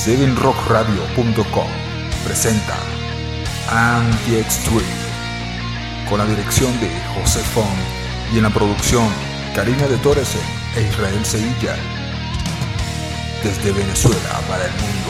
7rockradio.com presenta Anti-Extreme, con la dirección de José Font y en la producción Karina de Torres e Israel Sevilla, desde Venezuela para el mundo.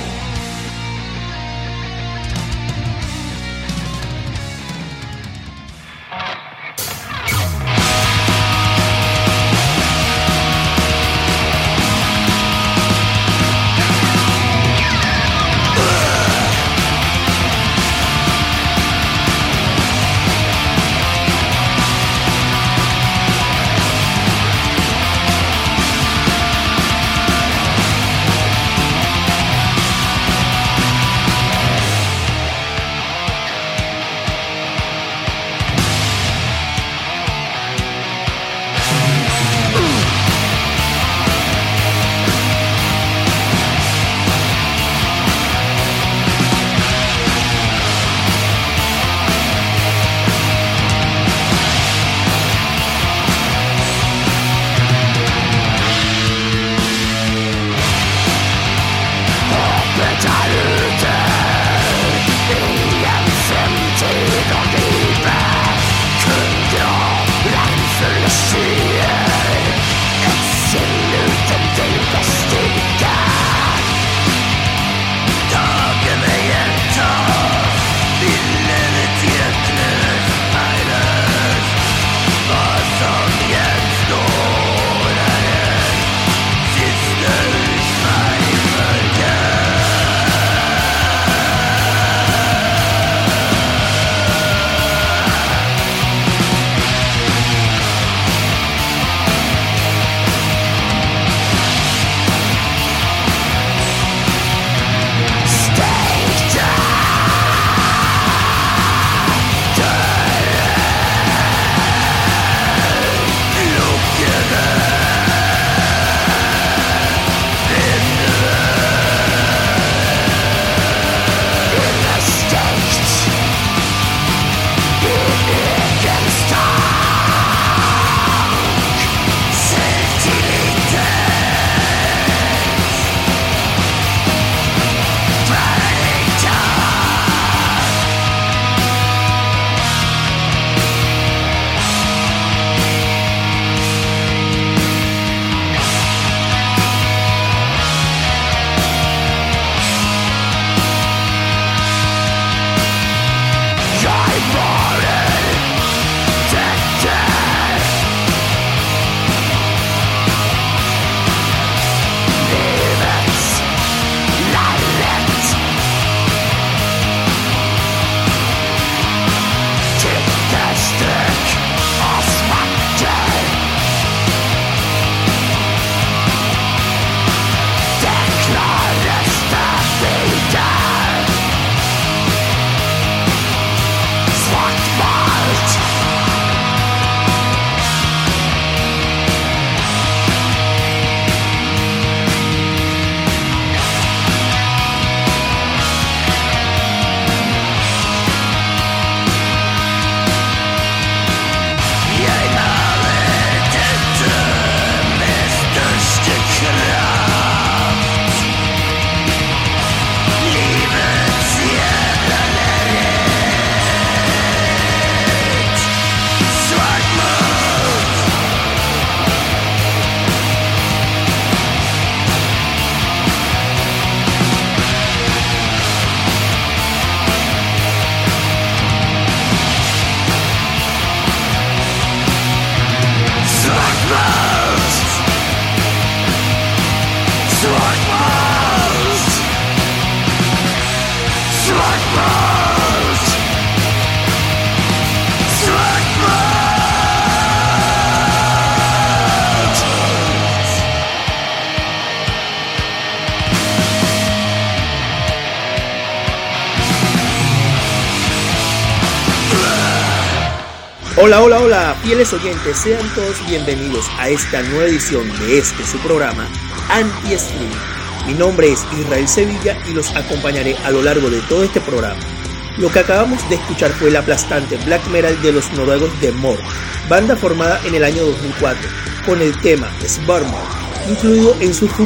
Hola, fieles oyentes, sean todos bienvenidos a esta nueva edición de su programa Anti-Extreme. Mi nombre es Israel Sevilla y los acompañaré a lo largo de todo este programa. Lo que acabamos de escuchar fue el aplastante black metal de los noruegos de Mord, banda formada en el año 2004, con el tema Svarmor, incluido en su full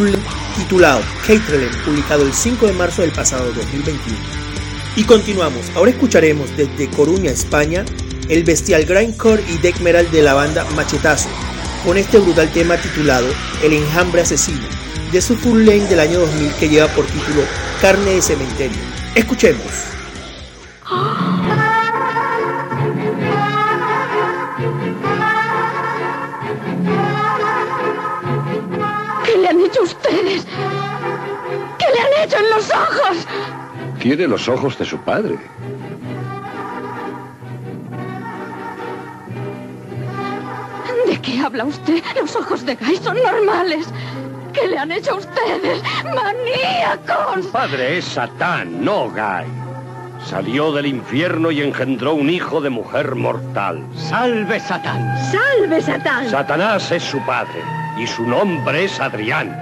titulado Caitlyn, publicado el 5 de marzo del pasado 2021. Y continuamos, ahora escucharemos desde Coruña, España, el bestial grindcore y death metal de la banda Machetazo, con este brutal tema titulado El Enjambre Asesino, de su full length del año 2000 que lleva por título Carne de Cementerio. Escuchemos. ¿Qué le han hecho ustedes? ¿Qué le han hecho en los ojos? Tiene los ojos de su padre. ¿De qué habla usted? Los ojos de Guy son normales. ¿Qué le han hecho a ustedes? ¡Maníacos! Su padre es Satán, no Guy. Salió del infierno y engendró un hijo de mujer mortal. ¡Salve Satán! ¡Salve, Satán! Satanás es su padre y su nombre es Adrián.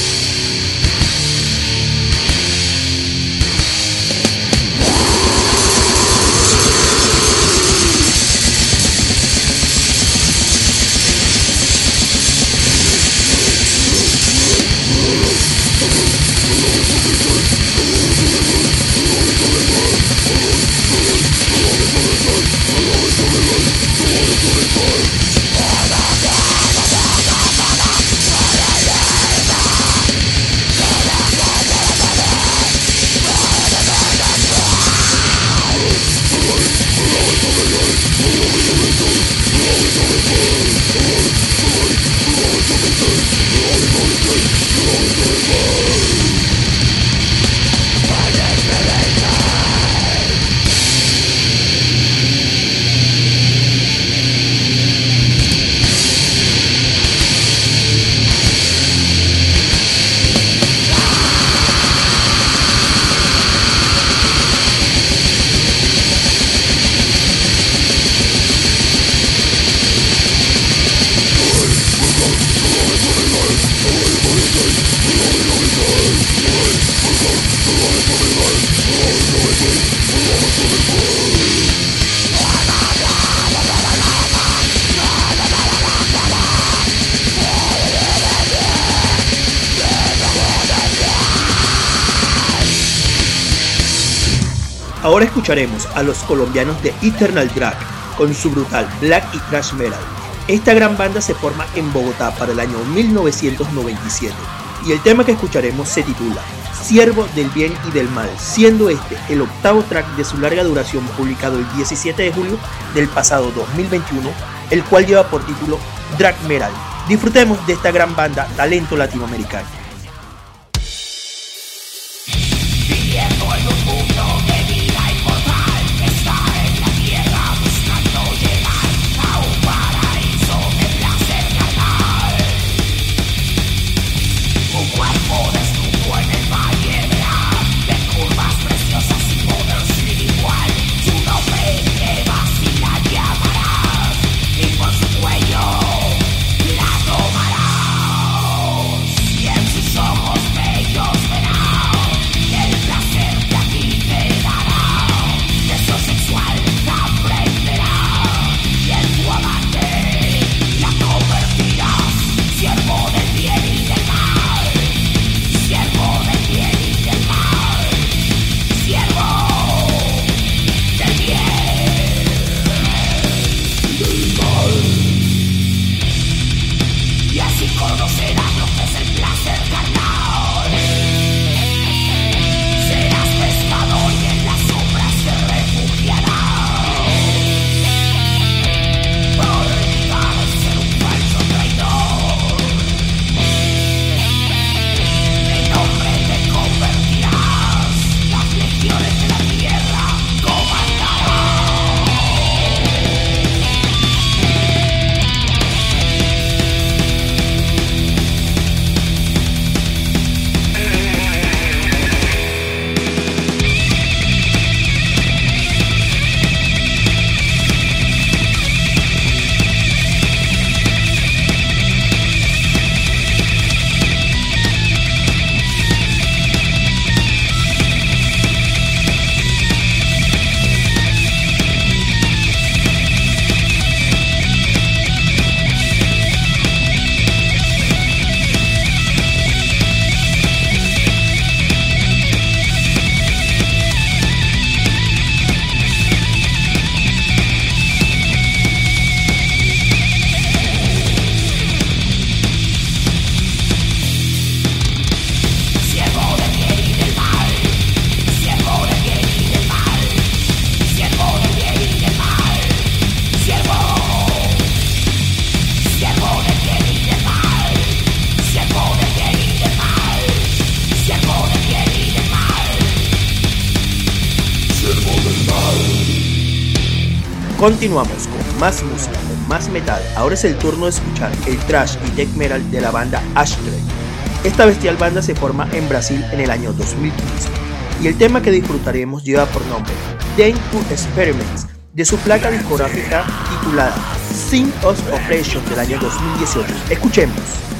Ahora escucharemos a los colombianos de Eternal Drag con su brutal black y thrash metal. Esta gran banda se forma en Bogotá para el año 1997 y el tema que escucharemos se titula Siervo del Bien y del Mal, siendo este el octavo track de su larga duración publicado el 17 de julio del pasado 2021, el cual lleva por título Drag Metal. Disfrutemos de esta gran banda talento latinoamericano. Yes. Continuamos con más música, con más metal. Ahora es el turno de escuchar el thrash y death metal de la banda Ashtray. Esta bestial banda se forma en Brasil en el año 2015 y el tema que disfrutaremos lleva por nombre Dame to Experiments de su placa discográfica titulada Sin of Oppression del año 2018. Escuchemos.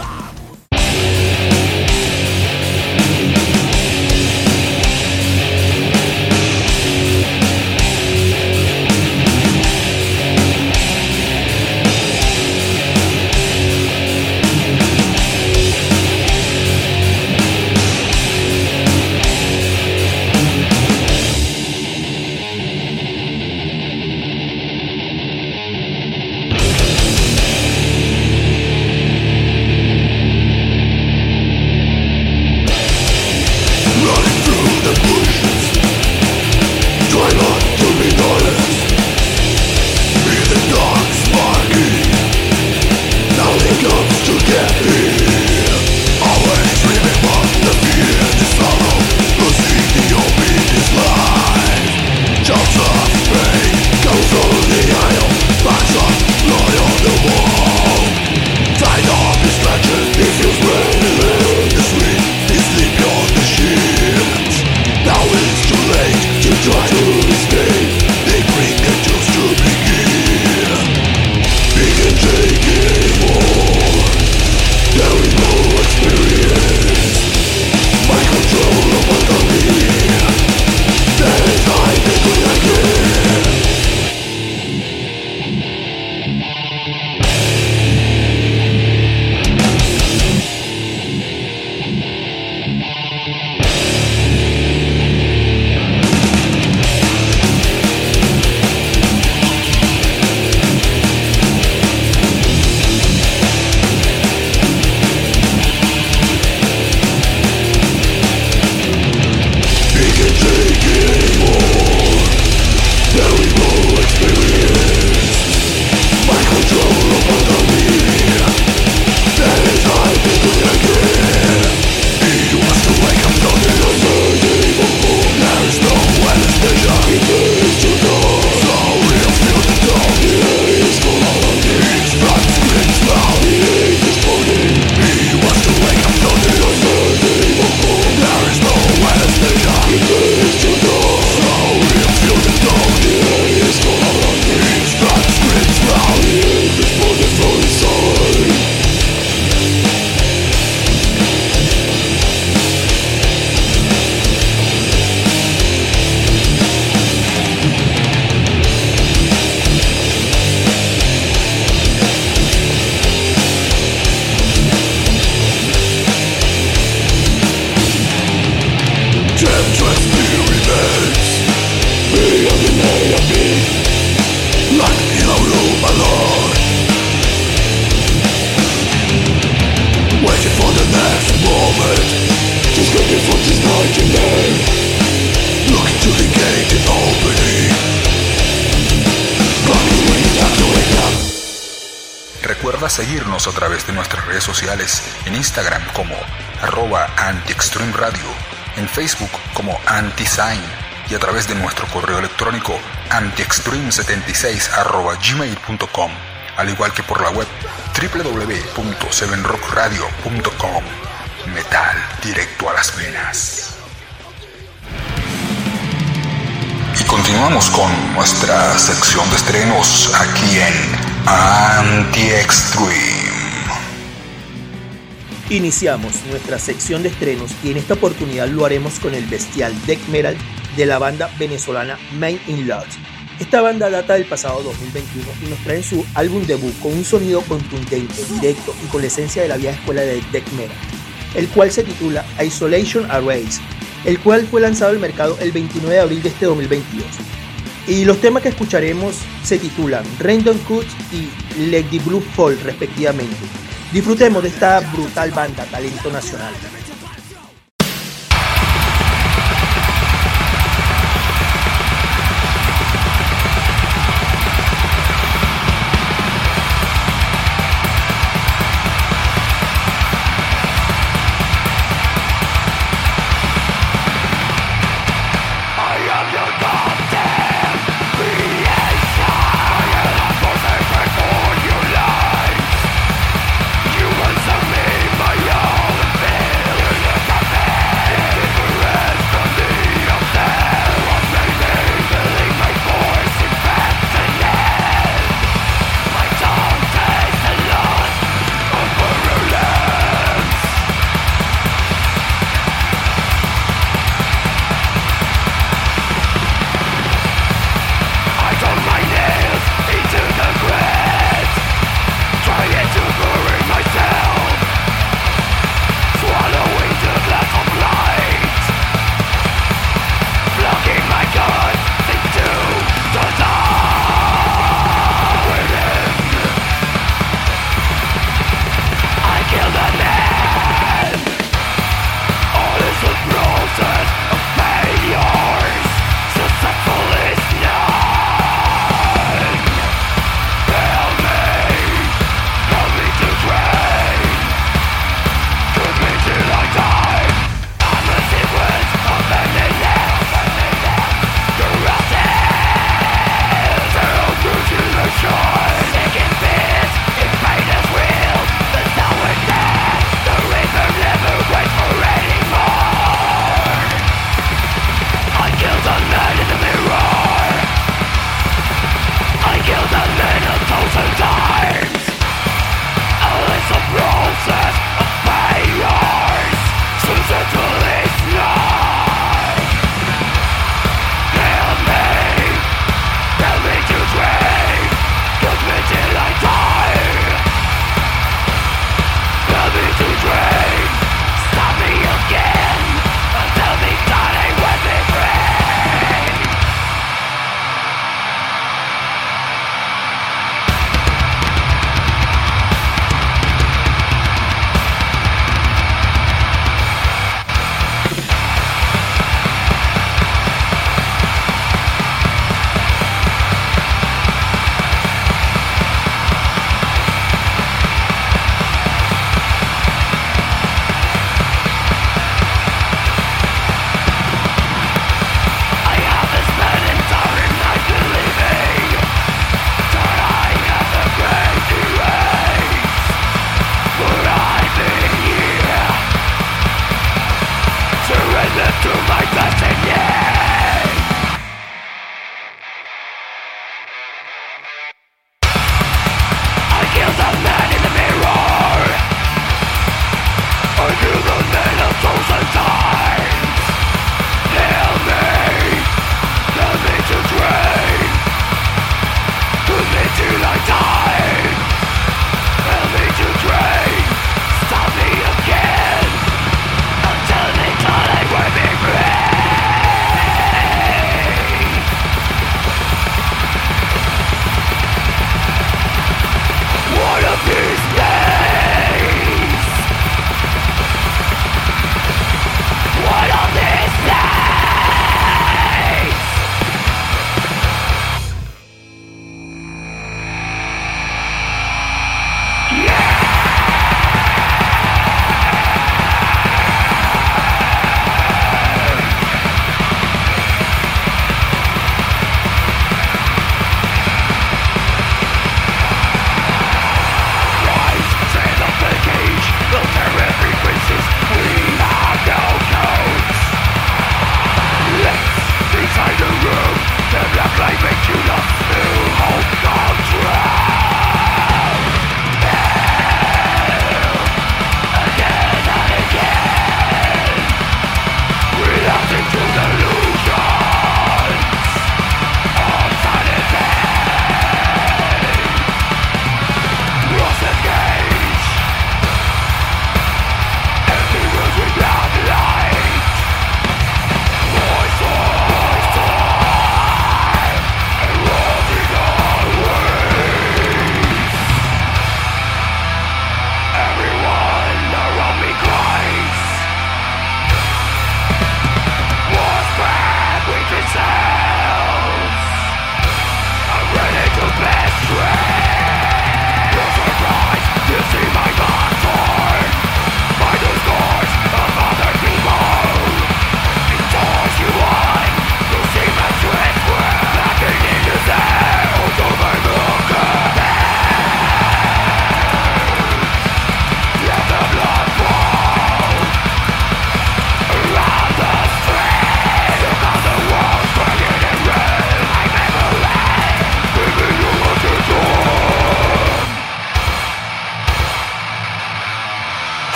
Recuerda seguirnos a través de nuestras redes sociales, en Instagram como @antiextremeradio, en Facebook como antisign y a través de nuestro correo electrónico antiextreme76@gmail.com, al igual que por la web www.7rockradio.com. Metal directo a las venas. Y continuamos con nuestra sección de estrenos aquí en Anti-Extreme. Iniciamos nuestra sección de estrenos y en esta oportunidad lo haremos con el bestial death metal de la banda venezolana Main in Lodge. Esta banda data del pasado 2021 y nos trae su álbum debut con un sonido contundente, directo y con la esencia de la vieja escuela de death metal, el cual se titula Isolation Arrays, el cual fue lanzado al mercado el 29 de abril de este 2022. Y los temas que escucharemos se titulan Random Cuts y Let the Blue Fall respectivamente. Disfrutemos de esta brutal banda, talento nacional. I am your goddamn creation.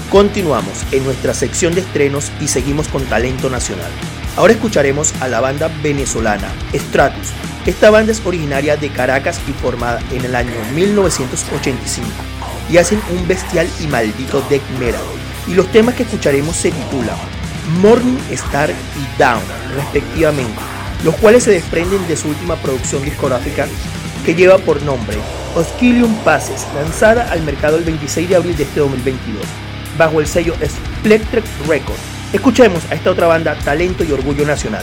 Continuamos en nuestra sección de estrenos y seguimos con talento nacional. Ahora escucharemos a la banda venezolana Stratus. Esta banda es originaria de Caracas y formada en el año 1985 y hacen un bestial y maldito death metal. Y los temas que escucharemos se titulan Morning Star y Down, respectivamente, los cuales se desprenden de su última producción discográfica que lleva por nombre Oscillium Passes, lanzada al mercado el 26 de abril de este 2022, bajo el sello Splectre Records. Escuchemos a esta otra banda, talento y orgullo nacional.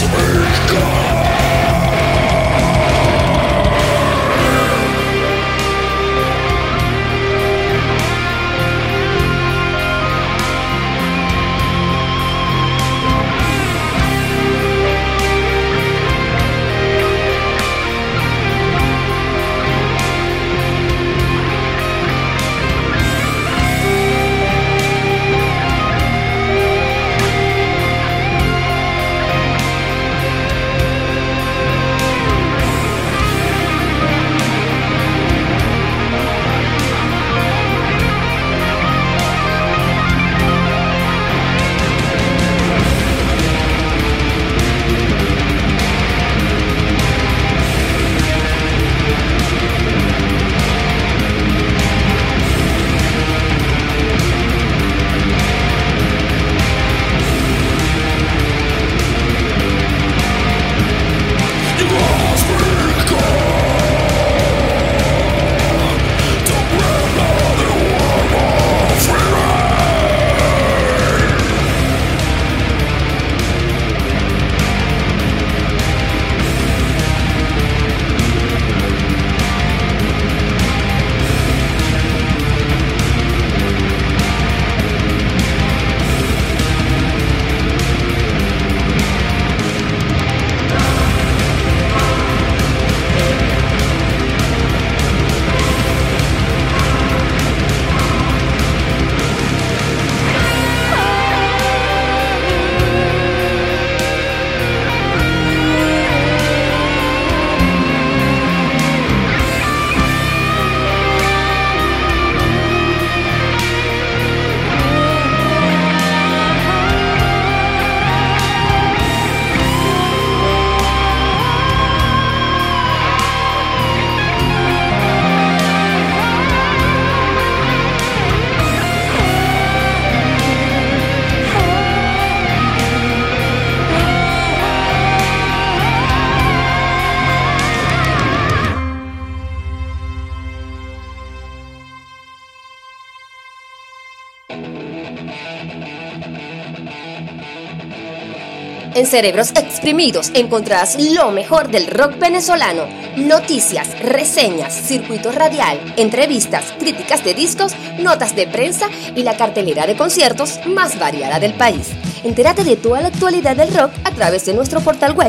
En Cerebros Exprimidos encontrarás lo mejor del rock venezolano, noticias, reseñas, circuito radial, entrevistas, críticas de discos, notas de prensa y la cartelera de conciertos más variada del país. Entérate de toda la actualidad del rock a través de nuestro portal web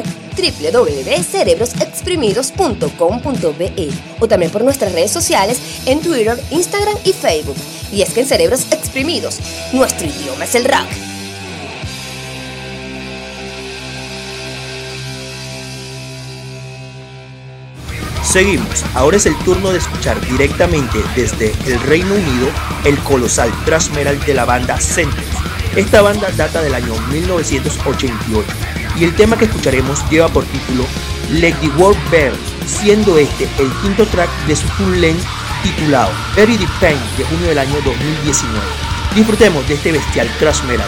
www.cerebrosexprimidos.com.be o también por nuestras redes sociales en Twitter, Instagram y Facebook. Y es que en Cerebros Exprimidos, nuestro idioma es el rock. Seguimos, ahora es el turno de escuchar directamente desde el Reino Unido el colosal thrash metal de la banda Sentence. Esta banda data del año 1988 y el tema que escucharemos lleva por título Let the World Burn, siendo este el quinto track de su full length titulado Bury the Pain de junio del año 2019. Disfrutemos de este bestial thrash metal.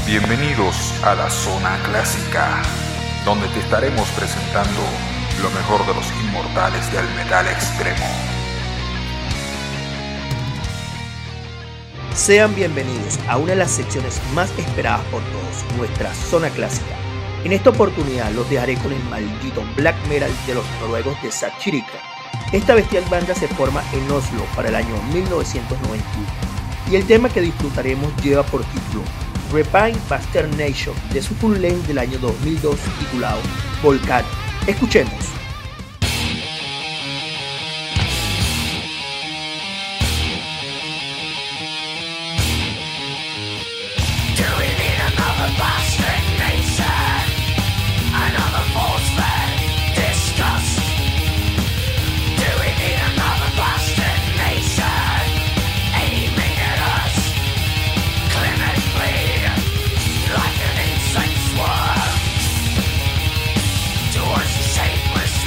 Bienvenidos a la Zona Clásica, donde te estaremos presentando lo mejor de los inmortales del metal extremo. Sean bienvenidos a una de las secciones más esperadas por todos, nuestra Zona Clásica. En esta oportunidad los dejaré con el maldito black metal de los noruegos de Satirica. Esta bestial banda se forma en Oslo para el año 1991 y el tema que disfrutaremos lleva por título Repine Bastard Nation de su full length del año 2002 titulado Volcano. Escuchemos. Shapeless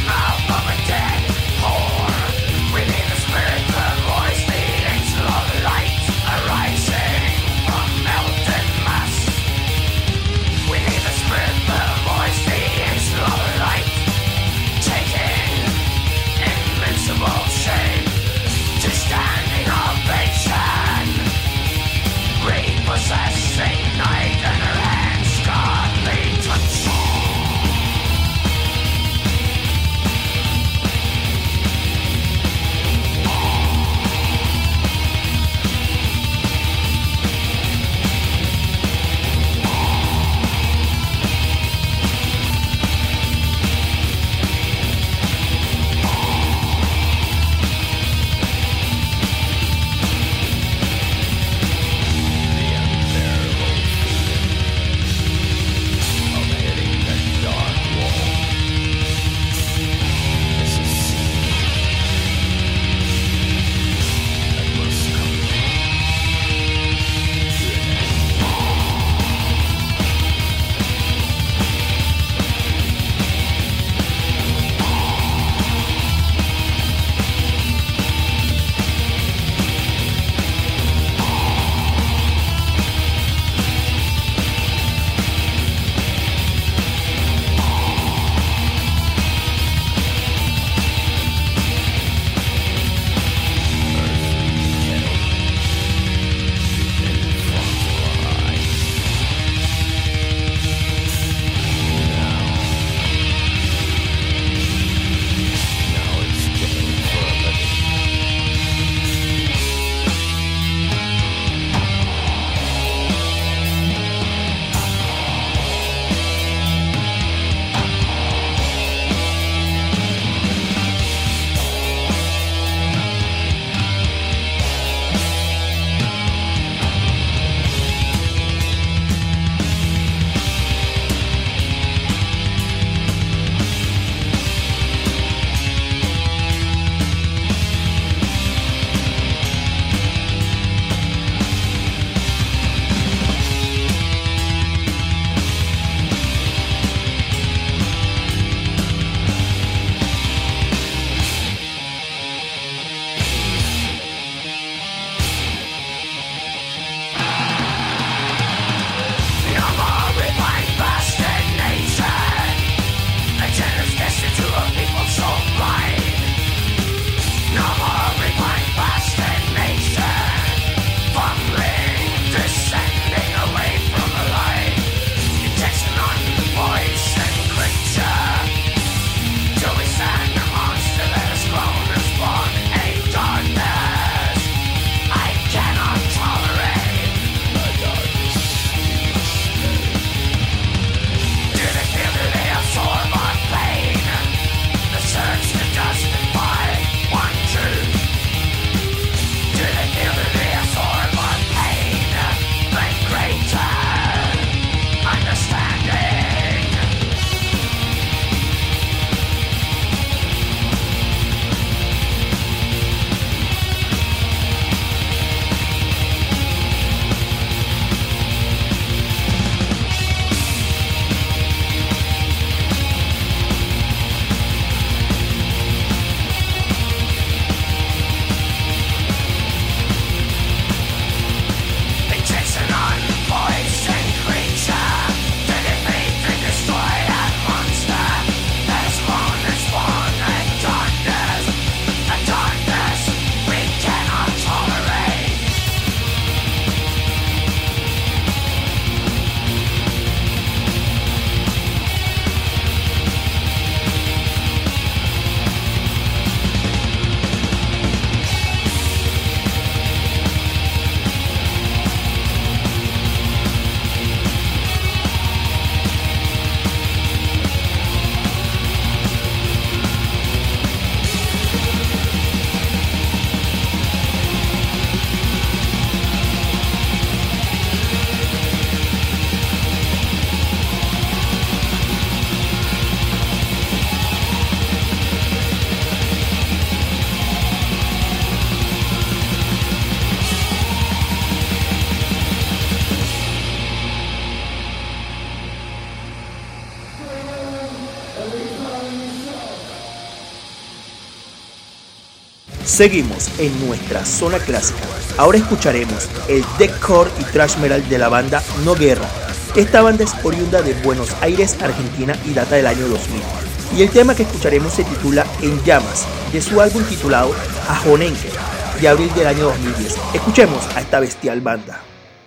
Seguimos en nuestra zona clásica. Ahora escucharemos el deathcore y thrash metal de la banda No Guerra. Esta banda es oriunda de Buenos Aires, Argentina y data del año 2000. Y el tema que escucharemos se titula En Llamas, de su álbum titulado Ajonenque, de abril del año 2010. Escuchemos a esta bestial banda.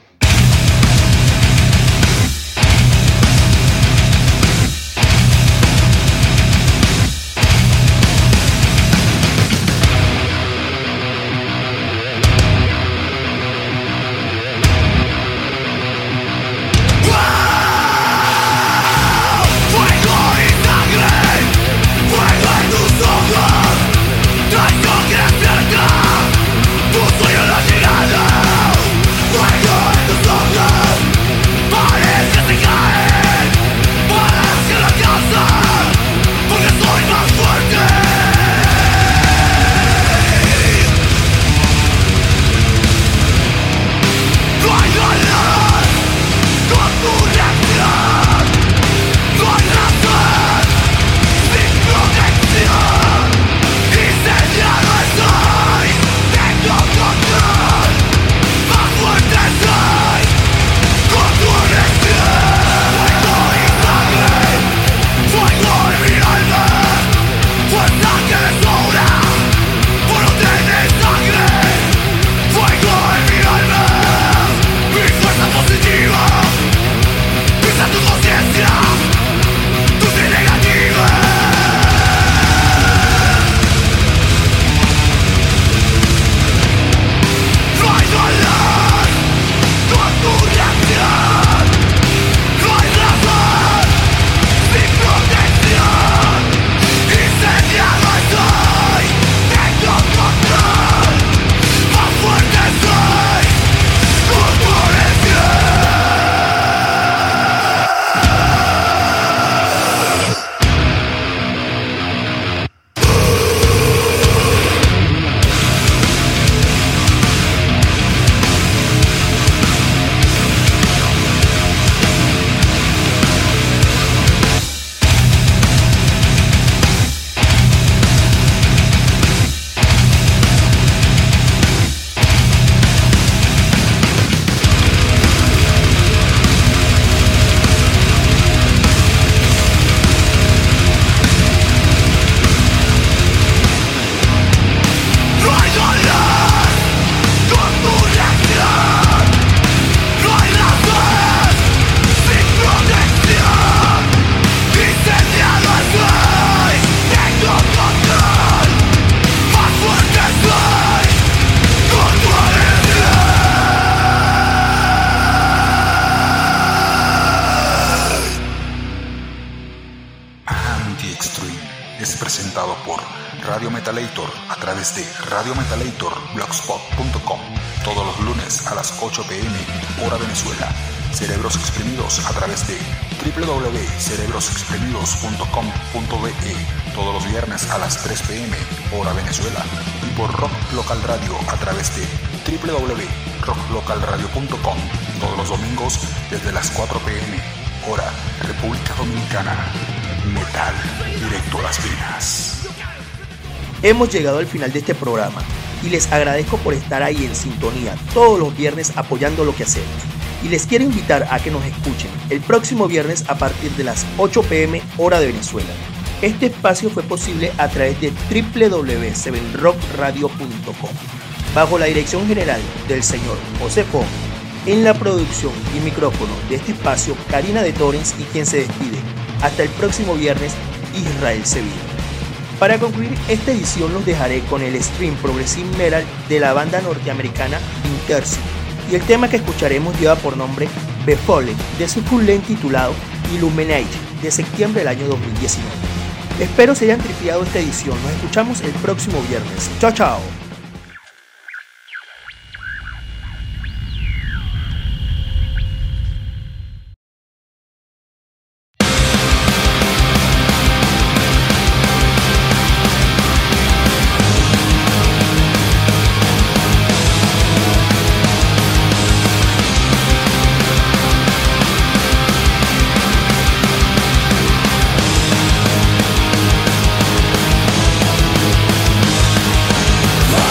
A través de radiometalator.blogspot.com todos los lunes a las 8 p.m. hora Venezuela. Cerebros Exprimidos a través de www.cerebrosexprimidos.com.be todos los viernes a las 3 p.m. hora Venezuela y por Rock Local Radio a través de www.rocklocalradio.com todos los domingos desde las 4 p.m. hora República Dominicana. Metal directo a las venas. Hemos llegado al final de este programa y les agradezco por estar ahí en sintonía todos los viernes apoyando lo que hacemos. Y les quiero invitar a que nos escuchen el próximo viernes a partir de las 8 p.m. hora de Venezuela. Este espacio fue posible a través de www.7rockradio.com bajo la dirección general del señor José Fon. En la producción y micrófono de este espacio, Karina de Torrens, y quien se despide. Hasta el próximo viernes, Israel Sevilla. Para concluir esta edición los dejaré con el stream Progressive Metal de la banda norteamericana Intercy, y el tema que escucharemos lleva por nombre Befallen, de su full length titulado Illuminate, de septiembre del año 2019. Espero se hayan tripeado esta edición. Nos escuchamos el próximo viernes. Chao, chao. Fly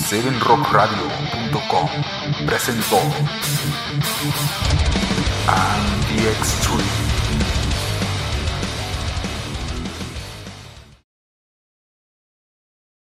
7rockradio.com presentó Anti-Extreme.